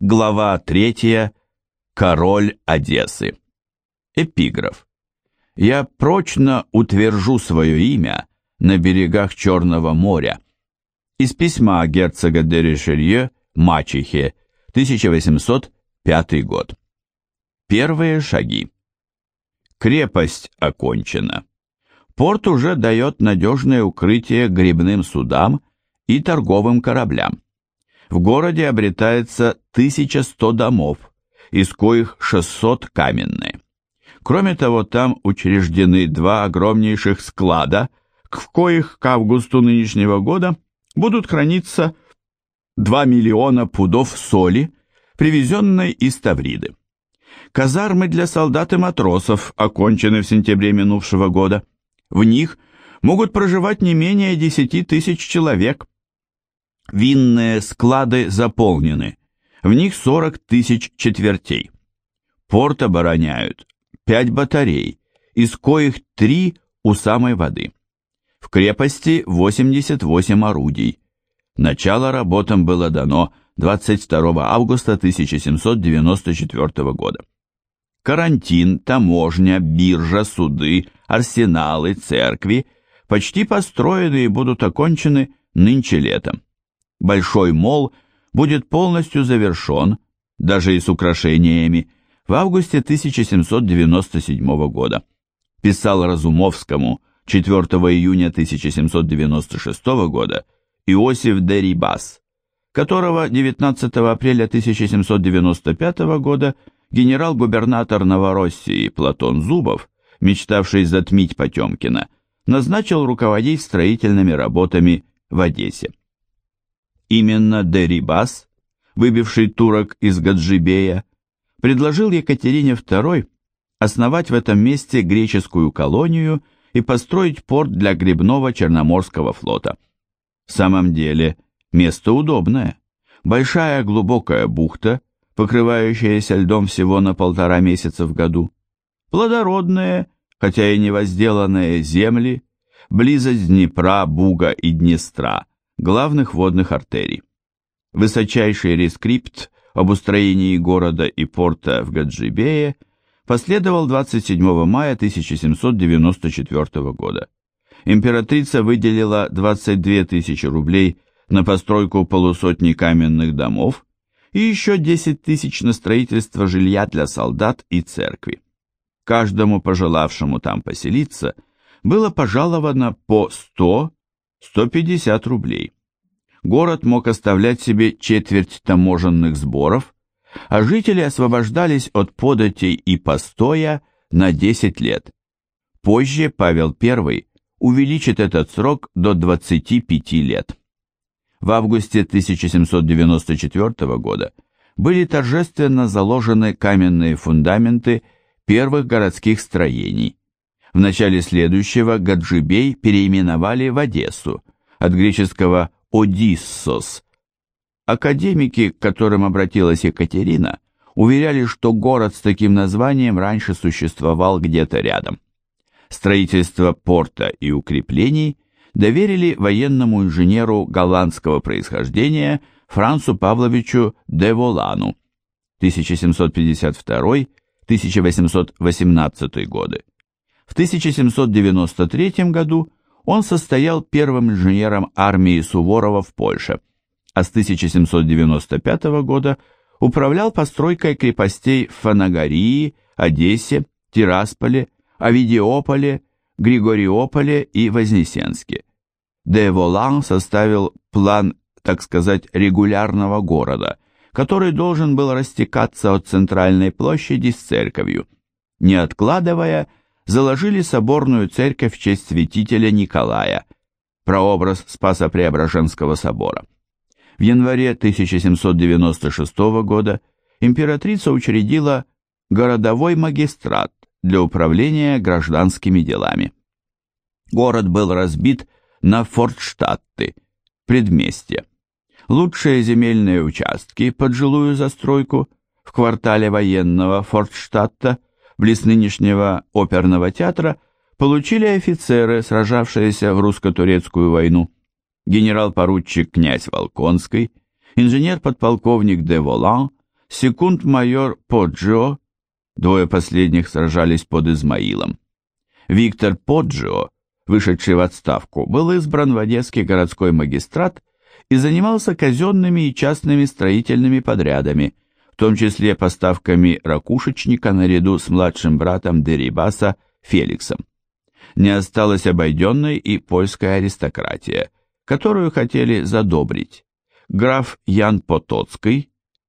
Глава 3. Король Одессы. Эпиграф. «Я прочно утвержу свое имя на берегах Черного моря». Из письма герцога де Ришелье мачехе, 1805 год. Первые шаги. Крепость окончена. Порт уже дает надежное укрытие гребным судам и торговым кораблям. В городе обретается 1100 домов, из коих 600 каменные. Кроме того, там учреждены два огромнейших склада, в коих к августу нынешнего года будут храниться 2 миллиона пудов соли, привезенной из Тавриды. Казармы для солдат и матросов окончены в сентябре минувшего года. В них могут проживать не менее 10 тысяч человек. Винные склады заполнены, в них 40 тысяч четвертей. Порт обороняют 5 батарей, из коих 3 у самой воды. В крепости 88 орудий. Начало работам было дано 22 августа 1794 года. Карантин, таможня, биржа, суды, арсеналы, церкви почти построены и будут окончены нынче летом. Большой мол будет полностью завершен, даже и с украшениями, в августе 1797 года. Писал Разумовскому 4 июня 1796 года Иосиф де Рибас, которого 19 апреля 1795 года генерал-губернатор Новороссии Платон Зубов, мечтавший затмить Потемкина, назначил руководить строительными работами в Одессе. Именно де Рибас, выбивший турок из Гаджибея, предложил Екатерине II основать в этом месте греческую колонию и построить порт для гребного Черноморского флота. В самом деле, место удобное. Большая глубокая бухта, покрывающаяся льдом всего на 1,5 месяца в году. Плодородные, хотя и не возделанные земли, близость Днепра, Буга и Днестра, главных водных артерий. Высочайший рескрипт об устроении города и порта в Гаджибее последовал 27 мая 1794 года. Императрица выделила 22 тысячи рублей на постройку полусотни каменных домов и еще 10 тысяч на строительство жилья для солдат и церкви. Каждому пожелавшему там поселиться было пожаловано по 100-150 рублей. Город мог оставлять себе четверть таможенных сборов, а жители освобождались от податей и постоя на 10 лет. Позже Павел I увеличит этот срок до 25 лет. В августе 1794 года были торжественно заложены каменные фундаменты первых городских строений. В начале следующего Гаджибей переименовали в Одессу, от греческого «Одиссос». Академики, к которым обратилась Екатерина, уверяли, что город с таким названием раньше существовал где-то рядом. Строительство порта и укреплений доверили военному инженеру голландского происхождения Францу Павловичу де Волану 1752-1818 годы. В 1793 году он состоял первым инженером армии Суворова в Польше, а с 1795 года управлял постройкой крепостей в Фанагории, Одессе, Тирасполе, Овидиополе, Григориополе и Вознесенске. Де Волан составил план, так сказать, регулярного города, который должен был растекаться от центральной площади с церковью. Не откладывая, заложили соборную церковь в честь святителя Николая, прообраз Спасо-Преображенского собора. В январе 1796 года императрица учредила городовой магистрат для управления гражданскими делами. Город был разбит на фортштадты, предместья. Лучшие земельные участки под жилую застройку в квартале военного Фортштадта, близ нынешнего оперного театра, получили офицеры, сражавшиеся в русско-турецкую войну. Генерал-поручик князь Волконский, инженер-подполковник де Волан, секунд-майор Поджио, двое последних сражались под Измаилом. Виктор Поджио, вышедший в отставку, был избран в Одесский городской магистрат и занимался казенными и частными строительными подрядами, в том числе поставками ракушечника наряду с младшим братом Дерибаса Феликсом. Не осталась обойденной и польская аристократия, которую хотели задобрить. Граф Ян Потоцкий,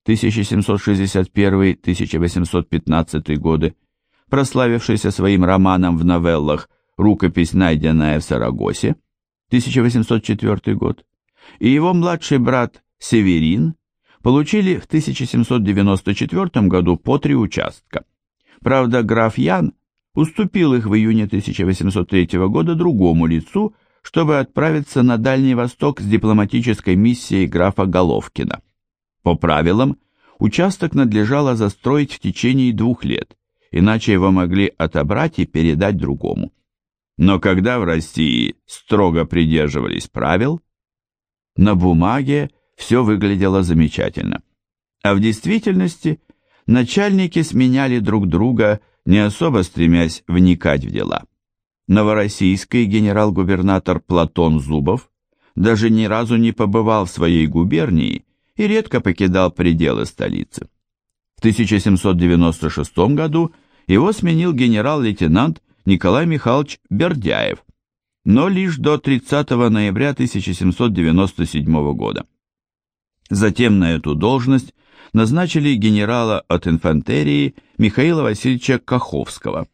1761-1815 годы, прославившийся своим романом в новеллах «Рукопись, найденная в Сарагосе», 1804 год, и его младший брат Северин получили в 1794 году по 3 участка. Правда, граф Ян уступил их в июне 1803 года другому лицу, чтобы отправиться на Дальний Восток с дипломатической миссией графа Головкина. По правилам, участок надлежало застроить в течение 2 лет, иначе его могли отобрать и передать другому. Но когда в России строго придерживались правил, на бумаге все выглядело замечательно, а в действительности начальники сменяли друг друга, не особо стремясь вникать в дела. Новороссийский генерал-губернатор Платон Зубов даже ни разу не побывал в своей губернии и редко покидал пределы столицы. В 1796 году его сменил генерал-лейтенант Николай Михайлович Бердяев, но лишь до 30 ноября 1797 года. Затем на эту должность назначили генерала от инфантерии Михаила Васильевича Каховского,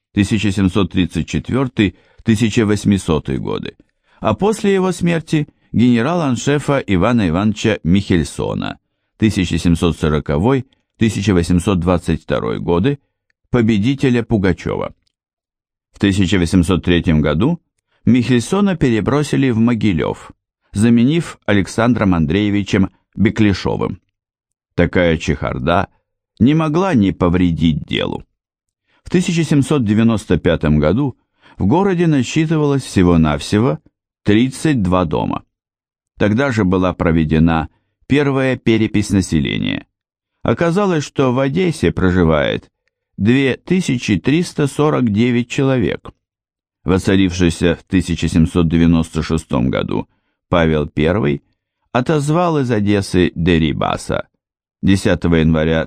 1734-1800 годы, а после его смерти генерал-аншефа Ивана Ивановича Михельсона, 1740-1822 годы, победителя Пугачева. В 1803 году Михельсона перебросили в Могилев, заменив Александром Андреевичем Беклешовым. Такая чехарда не могла не повредить делу. В 1795 году в городе насчитывалось всего-навсего 32 дома. Тогда же была проведена первая перепись населения. Оказалось, что в Одессе проживает 2349 человек. Воцарившийся в 1796 году Павел I отозвал из Одессы Дерибаса 10 января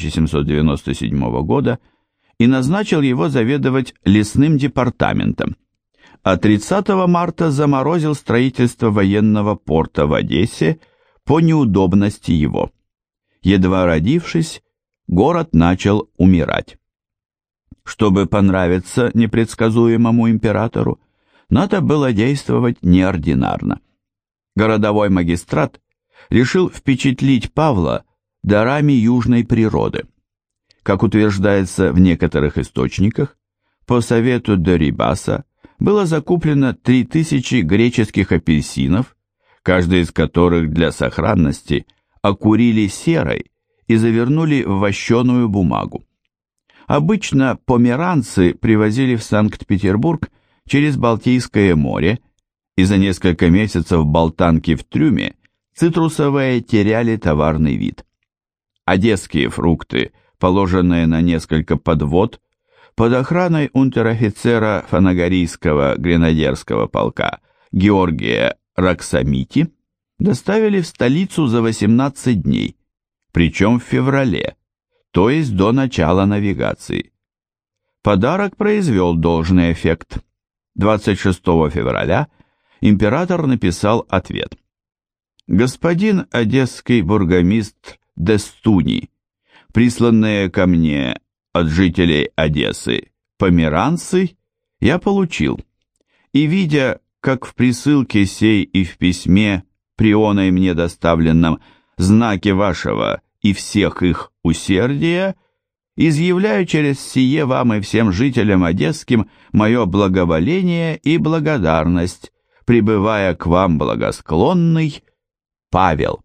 1797 года и назначил его заведовать лесным департаментом, а 30 марта заморозил строительство военного порта в Одессе по неудобности его. Едва родившись, город начал умирать. Чтобы понравиться непредсказуемому императору, надо было действовать неординарно. Городовой магистрат решил впечатлить Павла дарами южной природы. Как утверждается в некоторых источниках, по совету Дерибаса было закуплено 3000 греческих апельсинов, каждый из которых для сохранности окурили серой и завернули в вощеную бумагу. Обычно померанцы привозили в Санкт-Петербург через Балтийское море, и за несколько месяцев болтанки в трюме цитрусовые теряли товарный вид. Одесские фрукты, положенные на несколько подвод, под охраной унтер-офицера Фанагорийского гренадерского полка Георгия Раксамити, доставили в столицу за 18 дней, причем в феврале, то есть до начала навигации. Подарок произвел должный эффект. 26 февраля император написал ответ. «Господин одесский бургомистр Дестуни, присланные ко мне от жителей Одессы померанцы, я получил, и видя, как в присылке сей и в письме, прионой мне доставленном, знаки вашего и всех их усердия, изъявляю через сие вам и всем жителям одесским мое благоволение и благодарность, пребывая к вам благосклонный Павел».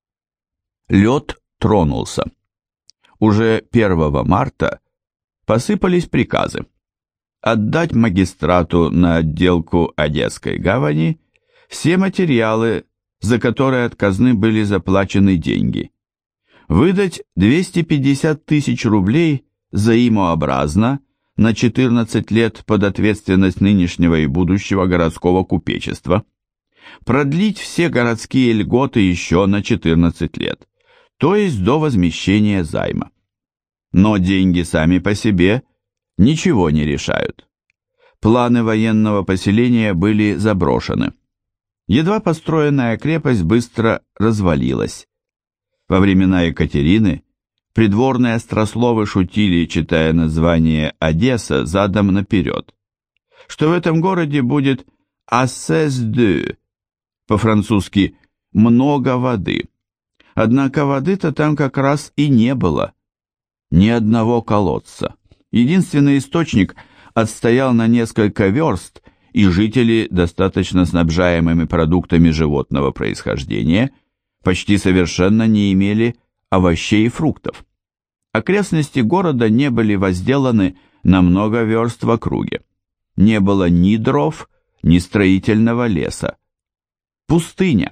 Лед тронулся. Уже 1 марта посыпались приказы отдать магистрату на отделку Одесской гавани все материалы, за которые от казны были заплачены деньги. выдать 250 тысяч рублей взаимообразно на 14 лет под ответственность нынешнего и будущего городского купечества, продлить все городские льготы еще на 14 лет, то есть до возмещения займа. Но деньги сами по себе ничего не решают. Планы военного поселения были заброшены. Едва построенная крепость быстро развалилась. Во времена Екатерины придворные острословы шутили, читая название «Одесса» задом наперед, что в этом городе будет «assez d'eau», по-французски «много воды». Однако воды-то там как раз и не было. Ни одного колодца. Единственный источник отстоял на несколько верст, и жители, достаточно снабжаемыми продуктами животного происхождения, почти совершенно не имели овощей и фруктов. Окрестности города не были возделаны на много верст в округе. Не было ни дров, ни строительного леса. Пустыня.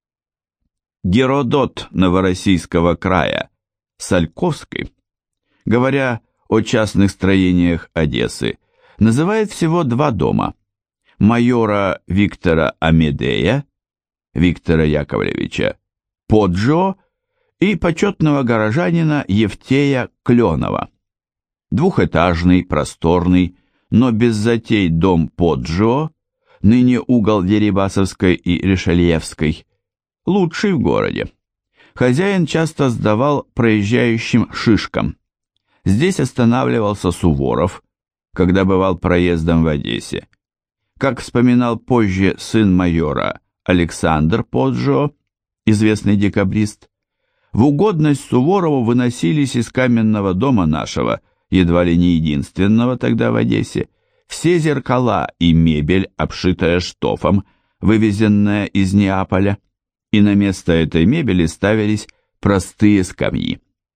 Геродот Новороссийского края, Сальковский, говоря о частных строениях Одессы, называет всего два дома: майора Виктора Амедея, Виктора Яковлевича Поджо и почетного горожанина Евтея Кленова. Двухэтажный, просторный, но без затей дом Поджо, ныне угол Дерибасовской и Ришельевской, лучший в городе. Хозяин часто сдавал проезжающим шишкам. Здесь останавливался Суворов, когда бывал проездом в Одессе. Как вспоминал позже сын майора Александр Поджо, известный декабрист, в угодность Суворову выносились из каменного дома нашего, едва ли не единственного тогда в Одессе, все зеркала и мебель, обшитая штофом, вывезенная из Неаполя, и на место этой мебели ставились простые скамьи.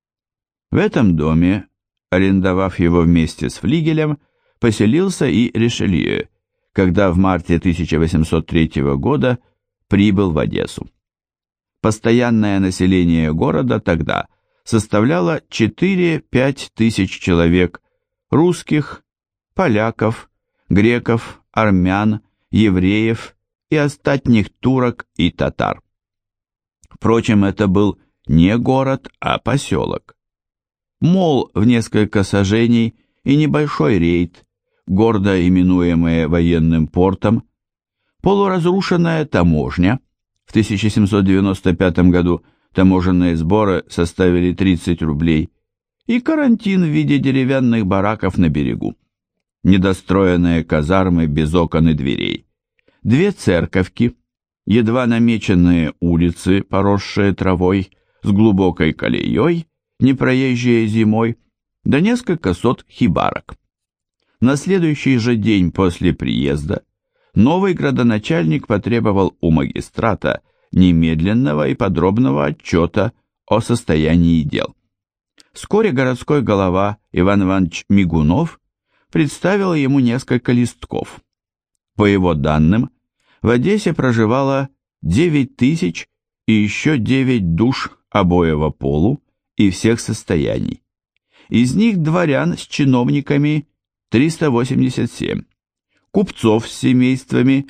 В этом доме, арендовав его вместе с флигелем, поселился и Ришелье, когда в марте 1803 года прибыл в Одессу. Постоянное население города тогда составляло 4-5 тысяч человек, русских, поляков, греков, армян, евреев и остатних турок и татар. Впрочем, это был не город, а поселок. Мол в несколько саженей и небольшой рейд, гордо именуемые военным портом, полуразрушенная таможня. В 1795 году таможенные сборы составили 30 рублей, и карантин в виде деревянных бараков на берегу. Недостроенные казармы без окон и дверей. Две церковки, едва намеченные улицы, поросшие травой, с глубокой колеей, непроезжие зимой, да несколько сот хибарок. На следующий же день после приезда новый градоначальник потребовал у магистрата немедленного и подробного отчета о состоянии дел. Вскоре городской голова Иван Иванович Мигунов представил ему несколько листков. По его данным, в Одессе проживало 9 тысяч и еще 9 душ обоего полу и всех состояний. Из них дворян с чиновниками 387, купцов с семействами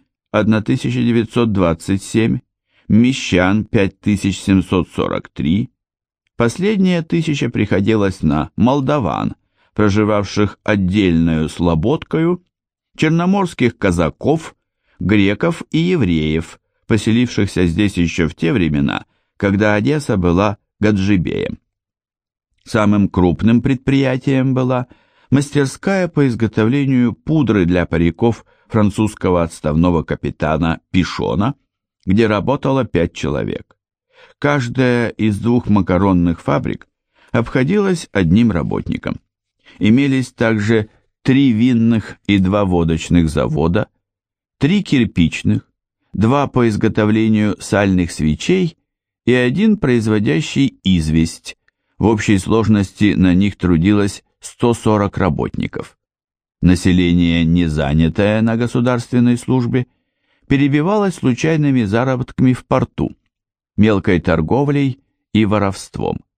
1927, мещан 5743, последняя тысяча приходилась на молдаван, проживавших отдельную слободкою, черноморских казаков, греков и евреев, поселившихся здесь еще в те времена, когда Одесса была Гаджибеем. Самым крупным предприятием была мастерская по изготовлению пудры для париков французского отставного капитана Пишона, где работало 5 человек. Каждая из 2 макаронных фабрик обходилась одним работником. Имелись также 3 винных и 2 водочных завода, 3 кирпичных, 2 по изготовлению сальных свечей и 1 производящий известь. В общей сложности на них трудилось 140 работников. Население, не занятое на государственной службе, перебивалось случайными заработками в порту, мелкой торговлей и воровством.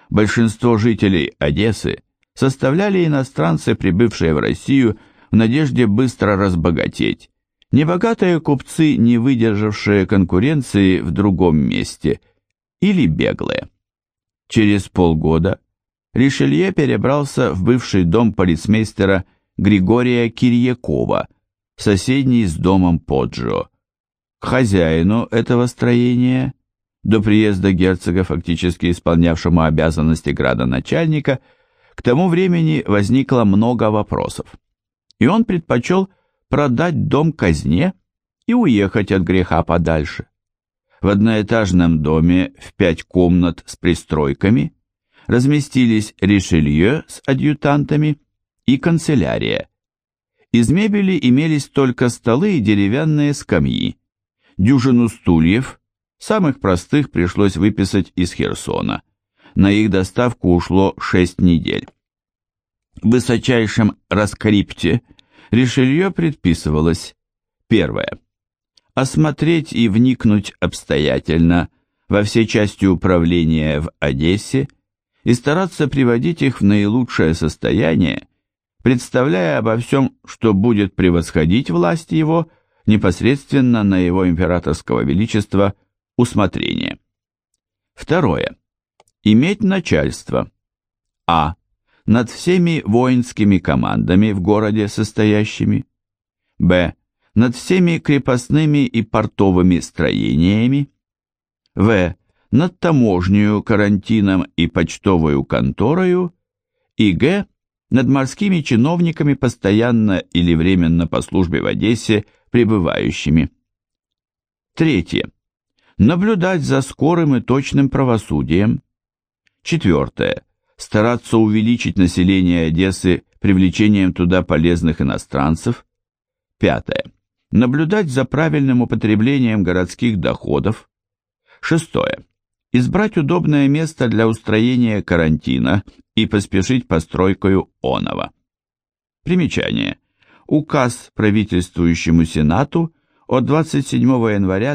Большинство жителей Одессы составляли иностранцы, прибывшие в Россию в надежде быстро разбогатеть, небогатые купцы, не выдержавшие конкуренции в другом месте, или беглые. Через полгода Ришелье перебрался в бывший дом полицмейстера Григория Кирьякова, соседний с домом Поджио. К хозяину этого строения, до приезда герцога, фактически исполнявшему обязанности градоначальника, к тому времени возникло много вопросов, и он предпочел продать дом казне и уехать от греха подальше. В одноэтажном доме в 5 комнат с пристройками разместились Ришелье с адъютантами и канцелярия. Из мебели имелись только столы и деревянные скамьи. Дюжину стульев, самых простых, пришлось выписать из Херсона. На их доставку ушло 6 недель. В высочайшем раскрипте Ришелье предписывалось: первое. Осмотреть и вникнуть обстоятельно во все части управления в Одессе и стараться приводить их в наилучшее состояние, представляя обо всем, что будет превосходить власть его, непосредственно на его императорского величества усмотрение. Второе. Иметь начальство. А. Над всеми воинскими командами в городе состоящими. Б. Над всеми крепостными и портовыми строениями. В. Над таможнею, карантином и почтовую конторою. И Г. Над морскими чиновниками, постоянно или временно по службе в Одессе пребывающими. Третье. Наблюдать за скорым и точным правосудием. Четвертое. Стараться увеличить население Одессы привлечением туда полезных иностранцев. Пятое. Наблюдать за правильным употреблением городских доходов. Шестое. Избрать удобное место для устроения карантина и поспешить постройкою оного. Примечание. Указ правительствующему Сенату от 27 января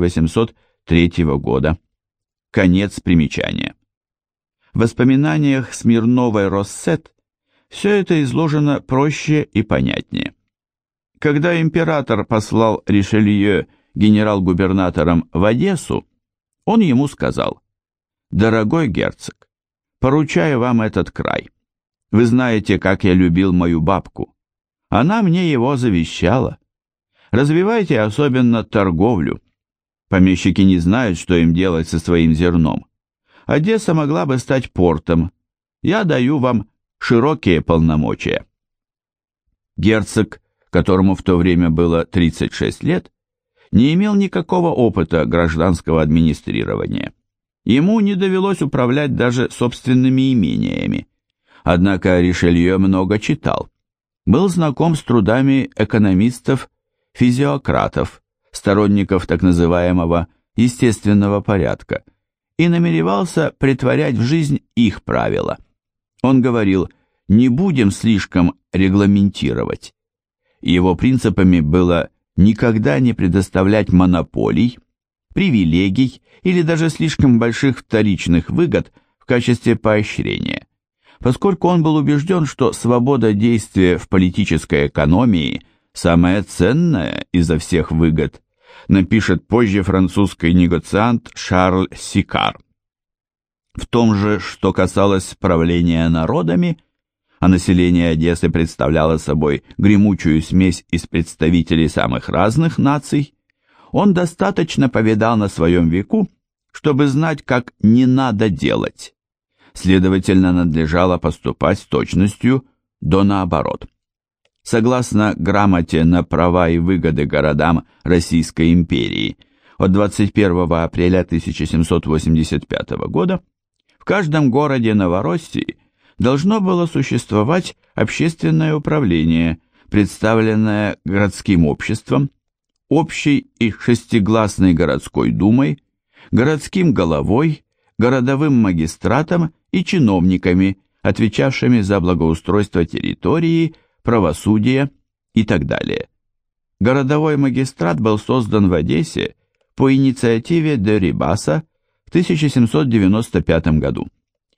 1803 года. Конец примечания. В воспоминаниях Смирновой-Россет все это изложено проще и понятнее. Когда император послал Ришелье генерал-губернатором в Одессу, он ему сказал: «Дорогой герцог, поручаю вам этот край. Вы знаете, как я любил мою бабку. Она мне его завещала. Развивайте особенно торговлю. Помещики не знают, что им делать со своим зерном. Одесса могла бы стать портом. Я даю вам широкие полномочия». Герцог, которому в то время было 36 лет, не имел никакого опыта гражданского администрирования. Ему не довелось управлять даже собственными имениями. Однако Ришелье много читал, был знаком с трудами экономистов-физиократов, сторонников так называемого естественного порядка, и намеревался претворять в жизнь их правила. Он говорил: «Не будем слишком регламентировать». Его принципами было никогда не предоставлять монополий, привилегий или даже слишком больших вторичных выгод в качестве поощрения, поскольку он был убежден, что свобода действия в политической экономии самая ценная изо всех выгод, напишет позже французский негоциант Шарль Сикар. В том же, что касалось правления народами, а население Одессы представляло собой гремучую смесь из представителей самых разных наций, он достаточно повидал на своем веку, чтобы знать, как не надо делать. Следовательно, надлежало поступать с точностью до наоборот. Согласно грамоте на права и выгоды городам Российской империи от 21 апреля 1785 года, в каждом городе Новороссии должно было существовать общественное управление, представленное городским обществом, общей и шестигласной городской думой, городским головой, городовым магистратом и чиновниками, отвечавшими за благоустройство территории, правосудие и так далее. Городовой магистрат был создан в Одессе по инициативе де Рибаса в 1795 году.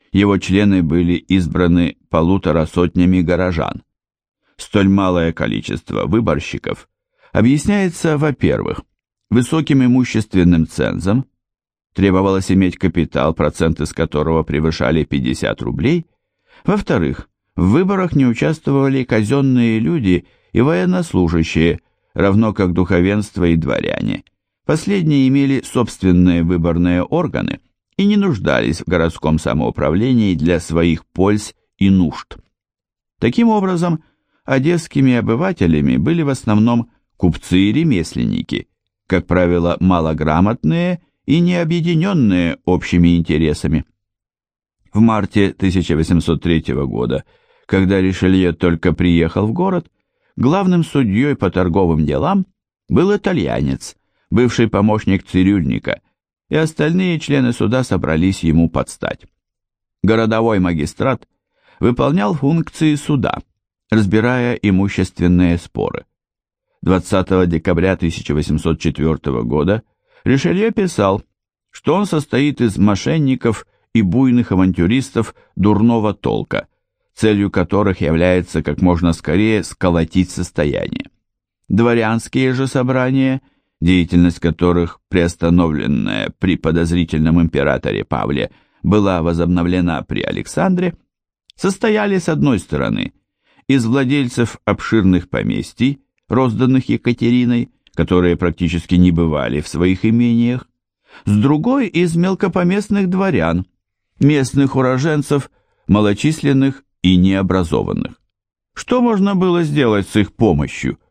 Его члены были избраны 1,5 сотнями горожан. Столь малое количество выборщиков объясняется, во-первых, высоким имущественным цензом, требовалось иметь капитал, проценты с которого превышали 50 рублей, во-вторых, в выборах не участвовали казенные люди и военнослужащие, равно как духовенство и дворяне. Последние имели собственные выборные органы и не нуждались в городском самоуправлении для своих польз и нужд. Таким образом, одесскими обывателями были в основном купцы и ремесленники, как правило, малограмотные и не объединенные общими интересами. В марте 1803 года, когда Ришелье только приехал в город, главным судьей по торговым делам был итальянец, бывший помощник цирюльника, и остальные члены суда собрались ему подстать. Городовой магистрат выполнял функции суда, разбирая имущественные споры. 20 декабря 1804 года Ришелье писал, что он состоит из мошенников и буйных авантюристов дурного толка, целью которых является как можно скорее сколотить состояние. Дворянские же собрания, деятельность которых, приостановленная при подозрительном императоре Павле, была возобновлена при Александре, состояли с одной стороны из владельцев обширных поместий, розданных Екатериной, которые практически не бывали в своих имениях, с другой из мелкопоместных дворян, местных уроженцев, малочисленных и необразованных. Что можно было сделать с их помощью?